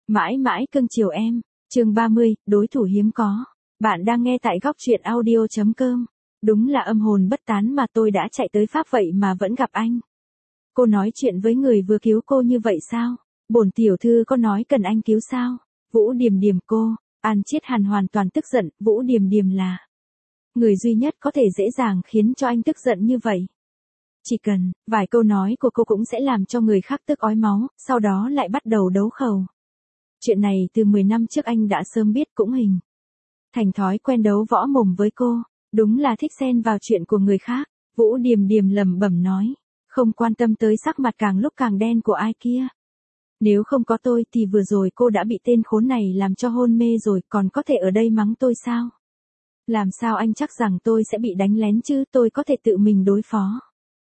Mãi mãi cưng chiều em. Chương 30, đối thủ hiếm có. Bạn đang nghe tại góc truyện audio.com. Đúng là âm hồn bất tán mà tôi đã chạy tới Pháp vậy mà vẫn gặp anh. Cô nói chuyện với người vừa cứu cô như vậy sao? Bổn tiểu thư có nói cần anh cứu sao? Vũ Điềm Điềm cô. An Chiết Hàn hoàn toàn tức giận, Vũ Điềm Điềm là người duy nhất có thể dễ dàng khiến cho anh tức giận như vậy. Chỉ cần vài câu nói của cô cũng sẽ làm cho người khác tức ói máu, sau đó lại bắt đầu đấu khẩu. Chuyện này từ 10 năm trước anh đã sớm biết cũng hình thành thói quen đấu võ mồm với cô, đúng là thích xen vào chuyện của người khác. Vũ Điềm Điềm lẩm bẩm nói, không quan tâm tới sắc mặt càng lúc càng đen của ai kia. Nếu không có tôi thì vừa rồi cô đã bị tên khốn này làm cho hôn mê rồi, còn có thể ở đây mắng tôi sao? Làm sao anh chắc rằng tôi sẽ bị đánh lén chứ, tôi có thể tự mình đối phó.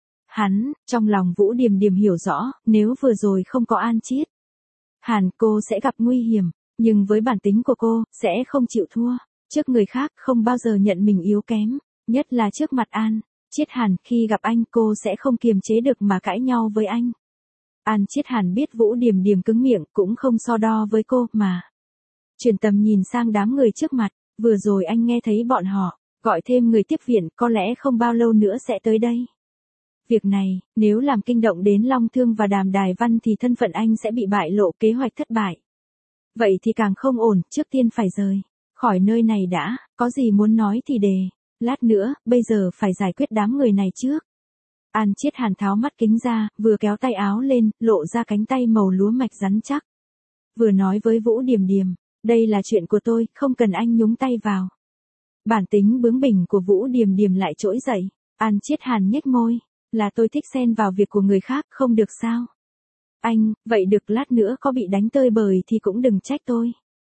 Hắn, trong lòng Vũ Điềm Điềm hiểu rõ, nếu vừa rồi không có An Chiết Hàn cô sẽ gặp nguy hiểm, nhưng với bản tính của cô, sẽ không chịu thua. Trước người khác không bao giờ nhận mình yếu kém, nhất là trước mặt An Chiết Hàn, khi gặp anh cô sẽ không kiềm chế được mà cãi nhau với anh. An Chiết Hàn biết Vũ Điềm Điềm cứng miệng cũng không so đo với cô mà chuyển tầm nhìn sang đám người trước mặt, vừa rồi anh nghe thấy bọn họ gọi thêm người tiếp viện, có lẽ không bao lâu nữa sẽ tới đây. Việc này, nếu làm kinh động đến Long Thương và Đàm Đài Văn thì thân phận anh sẽ bị bại lộ, kế hoạch thất bại. Vậy thì càng không ổn, trước tiên phải rời khỏi nơi này đã, có gì muốn nói thì đề lát nữa, bây giờ phải giải quyết đám người này trước. An Chiết Hàn tháo mắt kính ra, vừa kéo tay áo lên, lộ ra cánh tay màu lúa mạch rắn chắc. Vừa nói với Vũ Điềm Điềm, đây là chuyện của tôi, không cần anh nhúng tay vào. Bản tính bướng bỉnh của Vũ Điềm Điềm lại trỗi dậy. An Chiết Hàn nhếch môi, là tôi thích xen vào việc của người khác, không được sao? Anh, vậy được, lát nữa có bị đánh tơi bời thì cũng đừng trách tôi.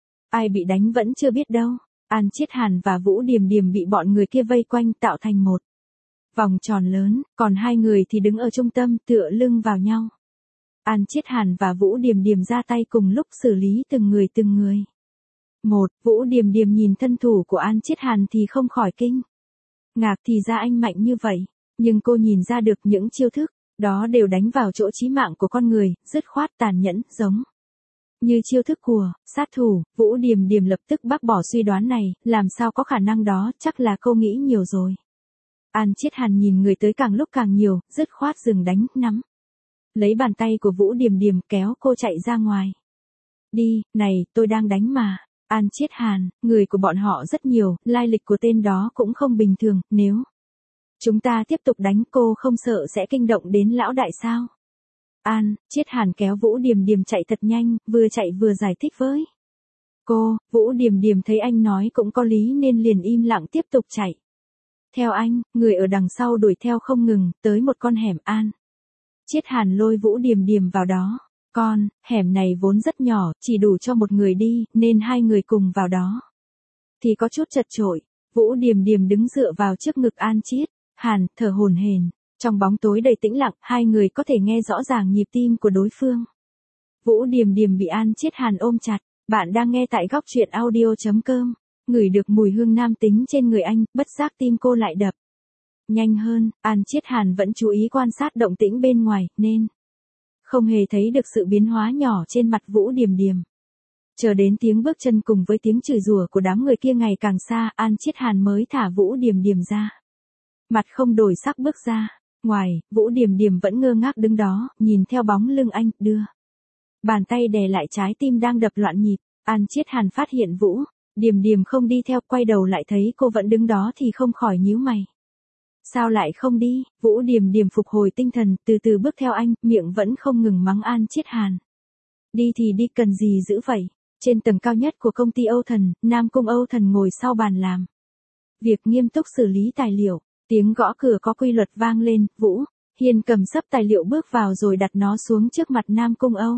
Ai bị đánh vẫn chưa biết đâu. An Chiết Hàn và Vũ Điềm Điềm bị bọn người kia vây quanh tạo thành một vòng tròn lớn, còn hai người thì đứng ở trung tâm tựa lưng vào nhau. An Chiết Hàn và Vũ Điềm Điềm ra tay cùng lúc xử lý từng người. Vũ Điềm Điềm nhìn thân thủ của An Chiết Hàn thì không khỏi kinh ngạc, thì ra anh mạnh như vậy. Nhưng cô nhìn ra được những chiêu thức đó đều đánh vào chỗ chí mạng của con người, dứt khoát tàn nhẫn, giống như chiêu thức của sát thủ. Vũ Điềm Điềm lập tức bác bỏ suy đoán này, làm sao có khả năng đó, chắc là cô nghĩ nhiều rồi. An Chiết Hàn nhìn người tới càng lúc càng nhiều, dứt khoát dừng đánh, nắm lấy bàn tay của Vũ Điềm Điềm kéo cô chạy ra ngoài. Đi, này, tôi đang đánh mà. An Chiết Hàn, người của bọn họ rất nhiều, lai lịch của tên đó cũng không bình thường, nếu chúng ta tiếp tục đánh cô không sợ sẽ kinh động đến lão đại sao? An Chiết Hàn kéo Vũ Điềm Điềm chạy thật nhanh, vừa chạy vừa giải thích với cô. Vũ Điềm Điềm thấy anh nói cũng có lý nên liền im lặng tiếp tục chạy theo anh, người ở đằng sau đuổi theo không ngừng, tới một con hẻm. An Chiết Hàn lôi Vũ Điềm Điềm vào đó. Con hẻm này vốn rất nhỏ, chỉ đủ cho một người đi, nên hai người cùng vào đó thì có chút chật chội. Vũ Điềm Điềm đứng dựa vào trước ngực An Chiết Hàn, thở hổn hển. Trong bóng tối đầy tĩnh lặng, hai người có thể nghe rõ ràng nhịp tim của đối phương. Vũ Điềm Điềm bị An Chiết Hàn ôm chặt. Bạn đang nghe tại góc truyện audio.com. Ngửi được mùi hương nam tính trên người anh, bất giác tim cô lại đập nhanh hơn. An Chiết Hàn vẫn chú ý quan sát động tĩnh bên ngoài, nên không hề thấy được sự biến hóa nhỏ trên mặt Vũ Điềm Điềm. Chờ đến tiếng bước chân cùng với tiếng chửi rủa của đám người kia ngày càng xa, An Chiết Hàn mới thả Vũ Điềm Điềm ra. Mặt không đổi sắc bước ra ngoài, Vũ Điềm Điềm vẫn ngơ ngác đứng đó, nhìn theo bóng lưng anh, đưa bàn tay đè lại trái tim đang đập loạn nhịp. An Chiết Hàn phát hiện Vũ Điềm Điềm không đi theo, quay đầu lại thấy cô vẫn đứng đó thì không khỏi nhíu mày. Sao lại không đi? Vũ Điềm Điềm phục hồi tinh thần, từ từ bước theo anh, miệng vẫn không ngừng mắng An Chiết Hàn. Đi thì đi, cần gì giữ vậy? Trên tầng cao nhất của công ty Âu Thần, Nam Cung Âu Thần ngồi sau bàn làm việc nghiêm túc xử lý tài liệu. Tiếng gõ cửa có quy luật vang lên, Vũ Hiên cầm xấp tài liệu bước vào rồi đặt nó xuống trước mặt Nam Cung Âu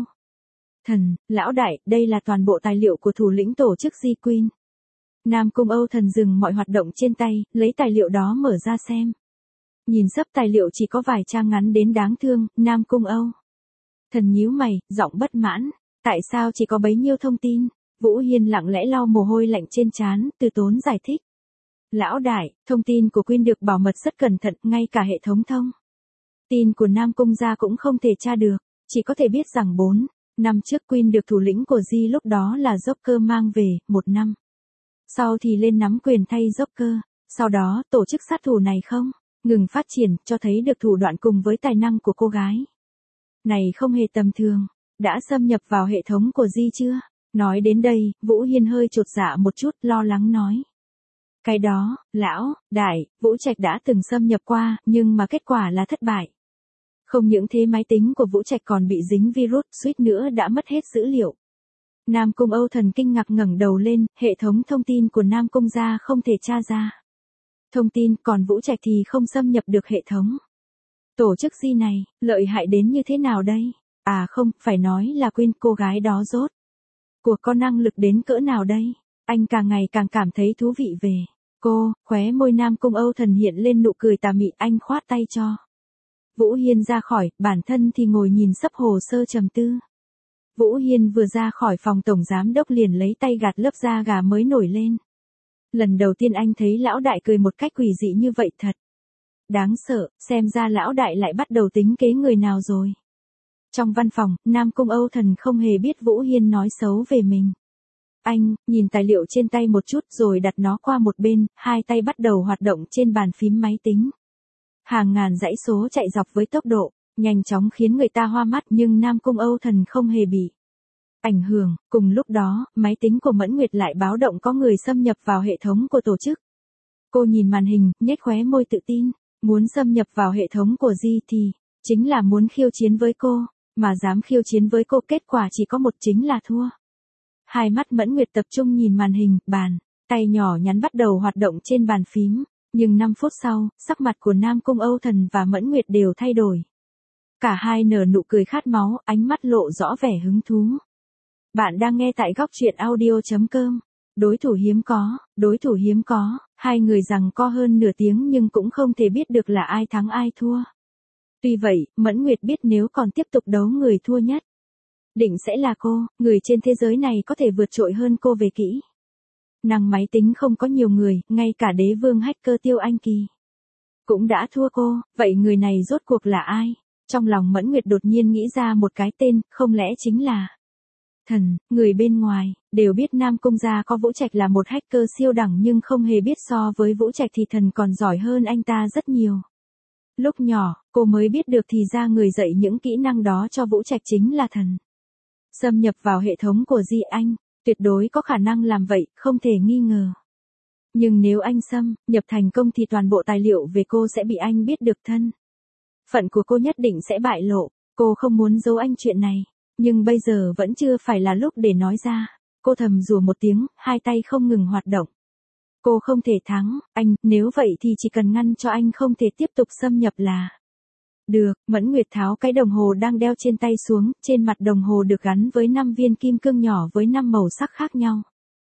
Thần. Lão đại, đây là toàn bộ tài liệu của thủ lĩnh tổ chức Di Queen. Nam Cung Âu Thần dừng mọi hoạt động trên tay, lấy tài liệu đó mở ra xem. Nhìn xấp tài liệu chỉ có vài trang ngắn đến đáng thương, Nam Cung Âu Thần nhíu mày, giọng bất mãn. Tại sao chỉ có bấy nhiêu thông tin? Vũ Hiên lặng lẽ lau mồ hôi lạnh trên trán, từ tốn giải thích. Lão đại, thông tin của Quyên được bảo mật rất cẩn thận, ngay cả hệ thống thông tin của Nam Cung gia cũng không thể tra được, chỉ có thể biết rằng 4 Năm trước Queen được thủ lĩnh của G lúc đó là Joker mang về, 1 năm. Sau thì lên nắm quyền thay Joker. Sau đó, tổ chức sát thủ này không ngừng phát triển, cho thấy được thủ đoạn cùng với tài năng của cô gái này không hề tầm thường. Đã xâm nhập vào hệ thống của G chưa? Nói đến đây, Vũ Hiên hơi chột dạ một chút, lo lắng nói. Cái đó, lão, đại, Vũ Trạch đã từng xâm nhập qua, nhưng mà kết quả là thất bại. Không những thế máy tính của Vũ Trạch còn bị dính virus, suýt nữa đã mất hết dữ liệu. Nam Cung Âu Thần kinh ngạc ngẩng đầu lên, hệ thống thông tin của Nam Cung gia không thể tra ra thông tin, còn Vũ Trạch thì không xâm nhập được hệ thống. Tổ chức G này, lợi hại đến như thế nào đây? À không, phải nói là Queen, cô gái đó rốt cuộc có năng lực đến cỡ nào đây? Anh càng ngày càng cảm thấy thú vị về cô, khóe môi Nam Cung Âu Thần hiện lên nụ cười tà mị, anh khoát tay cho Vũ Hiên ra khỏi, bản thân thì ngồi nhìn sấp hồ sơ trầm tư. Vũ Hiên vừa ra khỏi phòng tổng giám đốc liền lấy tay gạt lớp da gà mới nổi lên. Lần đầu tiên anh thấy lão đại cười một cách quỷ dị như vậy thật đáng sợ, xem ra lão đại lại bắt đầu tính kế người nào rồi. Trong văn phòng, Nam Cung Âu Thần không hề biết Vũ Hiên nói xấu về mình. Anh, nhìn tài liệu trên tay một chút rồi đặt nó qua một bên, hai tay bắt đầu hoạt động trên bàn phím máy tính. Hàng ngàn dãy số chạy dọc với tốc độ nhanh chóng khiến người ta hoa mắt, nhưng Nam Cung Âu Thần không hề bị ảnh hưởng. Cùng lúc đó, máy tính của Mẫn Nguyệt lại báo động có người xâm nhập vào hệ thống của tổ chức. Cô nhìn màn hình, nhếch khóe môi tự tin, muốn xâm nhập vào hệ thống của G thì chính là muốn khiêu chiến với cô, mà dám khiêu chiến với cô kết quả chỉ có một, chính là thua. Hai mắt Mẫn Nguyệt tập trung nhìn màn hình, bàn tay nhỏ nhắn bắt đầu hoạt động trên bàn phím, nhưng 5 phút sau, sắc mặt của Nam Cung Âu Thần và Mẫn Nguyệt đều thay đổi. Cả hai nở nụ cười khát máu, ánh mắt lộ rõ vẻ hứng thú. Bạn đang nghe tại góc truyện audio.com. Đối thủ hiếm có, đối thủ hiếm có, hai người giằng co hơn nửa tiếng nhưng cũng không thể biết được là ai thắng ai thua. Tuy vậy, Mẫn Nguyệt biết nếu còn tiếp tục đấu người thua nhất định sẽ là cô, người trên thế giới này có thể vượt trội hơn cô về kỹ năng máy tính không có nhiều người, ngay cả đế vương hacker Tiêu Anh Kỳ cũng đã thua cô, vậy người này rốt cuộc là ai? Trong lòng Mẫn Nguyệt đột nhiên nghĩ ra một cái tên, không lẽ chính là Thần. Người bên ngoài đều biết Nam Cung gia có Vũ Trạch là một hacker siêu đẳng, nhưng không hề biết so với Vũ Trạch thì Thần còn giỏi hơn anh ta rất nhiều. Lúc nhỏ, cô mới biết được thì ra người dạy những kỹ năng đó cho Vũ Trạch chính là Thần. Xâm nhập vào hệ thống của Di Anh, tuyệt đối có khả năng làm vậy, không thể nghi ngờ. Nhưng nếu anh xâm nhập thành công thì toàn bộ tài liệu về cô sẽ bị anh biết được, thân phận của cô nhất định sẽ bại lộ. Cô không muốn giấu anh chuyện này, nhưng bây giờ vẫn chưa phải là lúc để nói ra. Cô thầm rủa một tiếng, hai tay không ngừng hoạt động. Cô không thể thắng anh, nếu vậy thì chỉ cần ngăn cho anh không thể tiếp tục xâm nhập là được. Mẫn Nguyệt tháo cái đồng hồ đang đeo trên tay xuống, trên mặt đồng hồ được gắn với 5 viên kim cương nhỏ với 5 màu sắc khác nhau.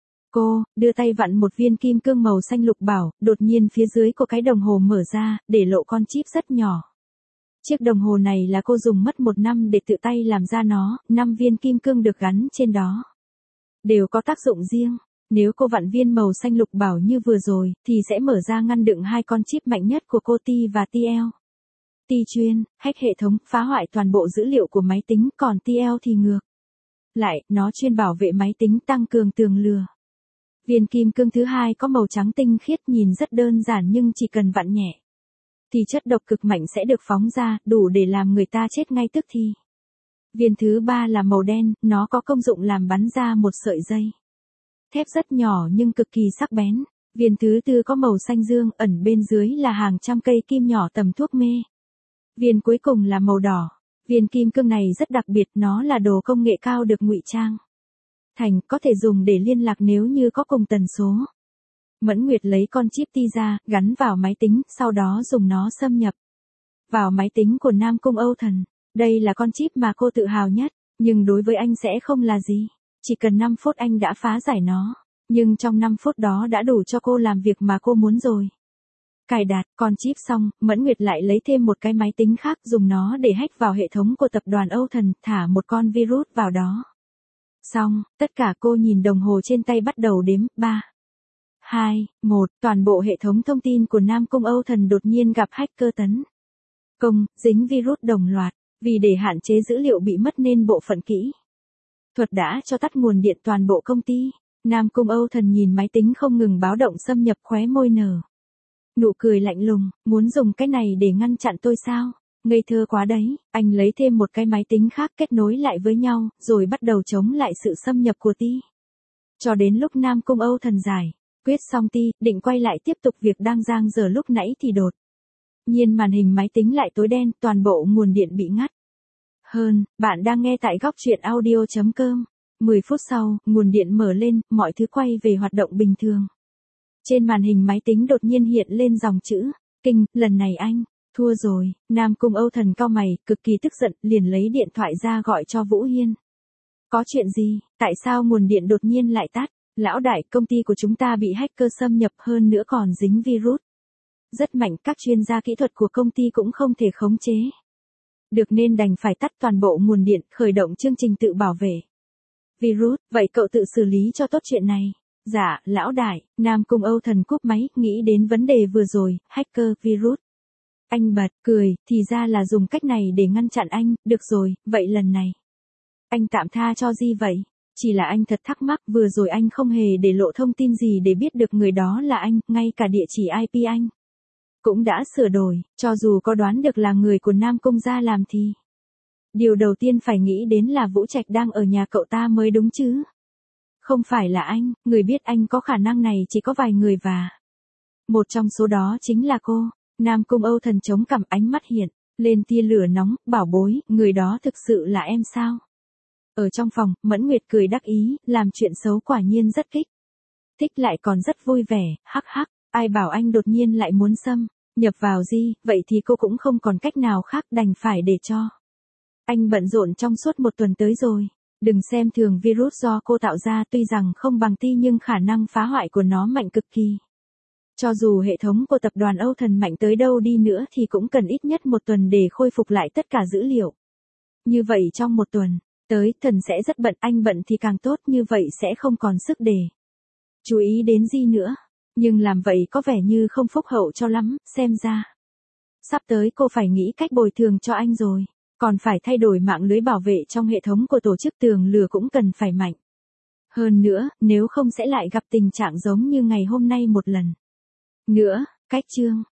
Cô đưa tay vặn một viên kim cương màu xanh lục bảo, đột nhiên phía dưới của cái đồng hồ mở ra, để lộ con chip rất nhỏ. Chiếc đồng hồ này là cô dùng mất 1 năm để tự tay làm ra nó, 5 viên kim cương được gắn trên đó đều có tác dụng riêng. Nếu cô vặn viên màu xanh lục bảo như vừa rồi, thì sẽ mở ra ngăn đựng hai con chip mạnh nhất của cô, Ti và TL. Ti chuyên hack hệ thống, phá hoại toàn bộ dữ liệu của máy tính, còn TL thì ngược lại, nó chuyên bảo vệ máy tính, tăng cường tường lừa. Viên kim cương thứ hai có màu trắng tinh khiết, nhìn rất đơn giản nhưng chỉ cần vặn nhẹ thì chất độc cực mạnh sẽ được phóng ra, đủ để làm người ta chết ngay tức thì. Viên thứ ba là màu đen, nó có công dụng làm bắn ra một sợi dây thép rất nhỏ nhưng cực kỳ sắc bén. Viên thứ tư có màu xanh dương, ẩn bên dưới là hàng trăm cây kim nhỏ tầm thuốc mê. Viên cuối cùng là màu đỏ. Viên kim cương này rất đặc biệt, nó là đồ công nghệ cao được ngụy trang thành, có thể dùng để liên lạc nếu như có cùng tần số. Mẫn Nguyệt lấy con chip Ti ra, gắn vào máy tính, sau đó dùng nó xâm nhập vào máy tính của Nam Cung Âu Thần. Đây là con chip mà cô tự hào nhất, nhưng đối với anh sẽ không là gì. Chỉ cần 5 phút anh đã phá giải nó, nhưng trong 5 phút đó đã đủ cho cô làm việc mà cô muốn rồi. Cài đặt con chip xong, Mẫn Nguyệt lại lấy thêm một cái máy tính khác, dùng nó để hack vào hệ thống của tập đoàn Âu Thần, thả một con virus vào đó. Xong, tất cả cô nhìn đồng hồ trên tay bắt đầu đếm, 3, 2, 1, toàn bộ hệ thống thông tin của Nam Cung Âu Thần đột nhiên gặp hacker tấn công, dính virus đồng loạt. Vì để hạn chế dữ liệu bị mất nên bộ phận kỹ Thuật đã cho tắt nguồn điện toàn bộ công ty. Nam Cung Âu Thần nhìn máy tính không ngừng báo động xâm nhập, khóe môi nở nụ cười lạnh lùng, muốn dùng cái này để ngăn chặn tôi sao? Ngây thơ quá đấy, anh lấy thêm một cái máy tính khác kết nối lại với nhau, rồi bắt đầu chống lại sự xâm nhập của Ti. Cho đến lúc Nam Cung Âu Thần giải quyết xong Ti, định quay lại tiếp tục việc đang dang dở lúc nãy thì đột nhiên màn hình máy tính lại tối đen, toàn bộ nguồn điện bị ngắt. Bạn đang nghe tại góc truyện audio.com. 10 phút sau, nguồn điện mở lên, mọi thứ quay về hoạt động bình thường. Trên màn hình máy tính đột nhiên hiện lên dòng chữ, kinh, lần này anh, thua rồi. Nam Cung Âu Thần cau mày, cực kỳ tức giận, liền lấy điện thoại ra gọi cho Vũ Hiên. Có chuyện gì, tại sao nguồn điện đột nhiên lại tắt? Lão đại, công ty của chúng ta bị hacker xâm nhập, hơn nữa còn dính virus rất mạnh, các chuyên gia kỹ thuật của công ty cũng không thể khống chế được nên đành phải tắt toàn bộ nguồn điện, khởi động chương trình tự bảo vệ virus. Vậy cậu tự xử lý cho tốt chuyện này. Dạ, lão đại. Nam Cung Âu Thần cúp máy, nghĩ đến vấn đề vừa rồi, hacker, virus. Anh bật cười, thì ra là dùng cách này để ngăn chặn anh. Được rồi, vậy lần này anh tạm tha cho Di vậy. Chỉ là anh thật thắc mắc, vừa rồi anh không hề để lộ thông tin gì để biết được người đó là anh, ngay cả địa chỉ IP anh cũng đã sửa đổi. Cho dù có đoán được là người của Nam Cung gia làm thì điều đầu tiên phải nghĩ đến là Vũ Trạch đang ở nhà cậu ta mới đúng chứ. Không phải là anh, người biết anh có khả năng này chỉ có vài người và một trong số đó chính là cô. Nam Cung Âu Thần chống cằm, ánh mắt hiện lên tia lửa nóng, bảo bối, người đó thực sự là em sao? Ở trong phòng, Mẫn Nguyệt cười đắc ý, làm chuyện xấu quả nhiên rất kích thích, lại còn rất vui vẻ, hắc hắc, ai bảo anh đột nhiên lại muốn xâm nhập vào Di, vậy thì cô cũng không còn cách nào khác, đành phải để cho anh bận rộn trong suốt một tuần tới rồi. Đừng xem thường virus do cô tạo ra, tuy rằng không bằng Ti nhưng khả năng phá hoại của nó mạnh cực kỳ. Cho dù hệ thống của tập đoàn Âu Thần mạnh tới đâu đi nữa thì cũng cần ít nhất một tuần để khôi phục lại tất cả dữ liệu. Như vậy trong một tuần tới, Thần sẽ rất bận, anh bận thì càng tốt, như vậy sẽ không còn sức để chú ý đến Di nữa. Nhưng làm vậy có vẻ như không phúc hậu cho lắm, xem ra sắp tới cô phải nghĩ cách bồi thường cho anh rồi. Còn phải thay đổi mạng lưới bảo vệ trong hệ thống của tổ chức, tường lửa cũng cần phải mạnh hơn nữa, nếu không sẽ lại gặp tình trạng giống như ngày hôm nay một lần nữa. Cách chương